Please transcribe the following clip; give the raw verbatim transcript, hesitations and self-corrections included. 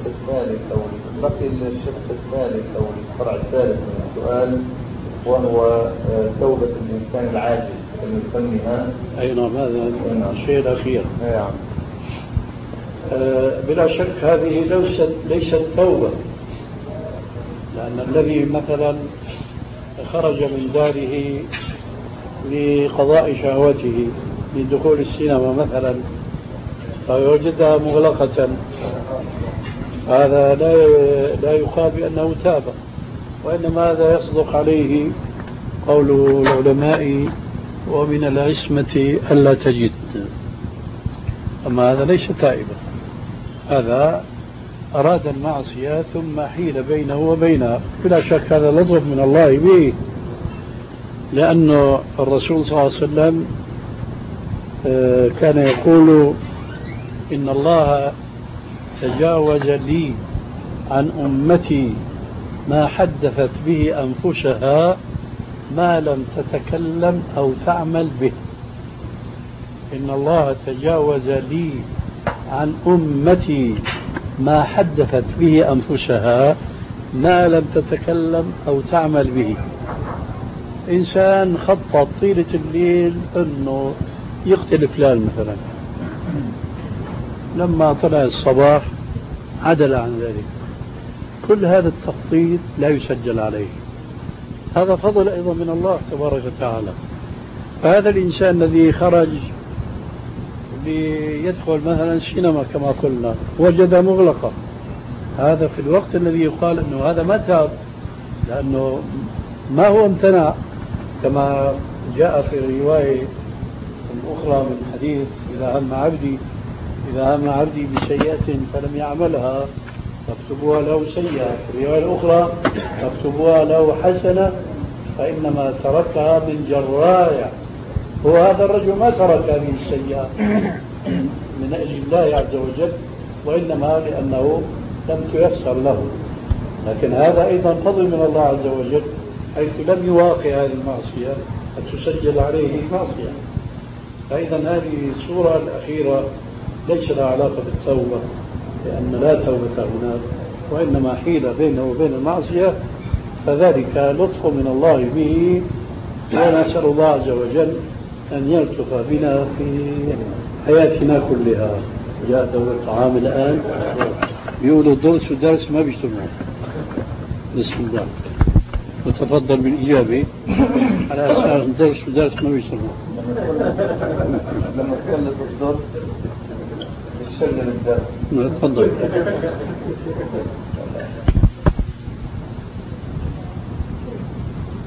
الثالث أو بقي الشق الثالث أو الفرع الثالث من السؤال، وهو توبة الإنسان العاجز كما نسميها. أي نعم، هذا الشيء الأخير. نعم. آه بلا شك هذه ليست ليست توبة، لأن الذي مثلا خرج من داره لقضاء شهوته من دخول السينما مثلا فوجدها مغلقة، هذا لا لا يقال بأنه تاب، وإنما هذا يصدق عليه قول العلماء ومن العصمة ألا تجد. أما هذا ليس تائبا، هذا أراد المعصية ثم حيل بينه وبينها، بلا شك هذا لطف من الله به، لأن الرسول صلى الله عليه وسلم كان يقول إن الله تجاوز لي عن أمتي ما حدثت به أنفسها ما لم تتكلم أو تعمل به. إن الله تجاوز لي عن أمتي ما حدثت به أنفسها ما لم تتكلم أو تعمل به. إنسان خطط طيلة الليل أنه يقتل فلان مثلا، لما طلع الصباح عدل عن ذلك، كل هذا التخطيط لا يسجل عليه، هذا فضل أيضا من الله تبارك وتعالى. فهذا الإنسان الذي خرج ليدخل مثلا السينما كما قلنا وجد مغلقة، هذا في الوقت الذي يقال أنه هذا ما تاب، لأنه ما هو امتنع كما جاء في الرواية الأخرى من حديث إذا هم عبدي إذا هم عبدي بسيئة فلم يعملها فاكتبوها له سيئة، في الرواية الأخرى فاكتبوها له حسنة فإنما تركها من جراية. هو هذا الرجل ما ترك هذه السيئة من أجل الله عز وجل، وإنما لأنه لم تيسر له، لكن هذا أيضا فضل من الله عز وجل حيث لم يواقع هذه المعصية فتسجل عليه معصية. فإذا هذه الصورة الأخيرة ليس لها علاقة بالتوبة، لأن لا توبة هناك، وإنما حيلة بينه وبين المعصية، فذلك لطف من الله به، ونسأل الله عز وجل أن يلطف بنا في حياتنا كلها. جاء دور الطعام الآن، بيقولوا درس ودرس ما بيجتمعوا. بسم الله، وتفضل بالإجابة على أساس درس ودرس ما بيجتمعوا. لما تكلف الدرس السلم الدرس. تفضل.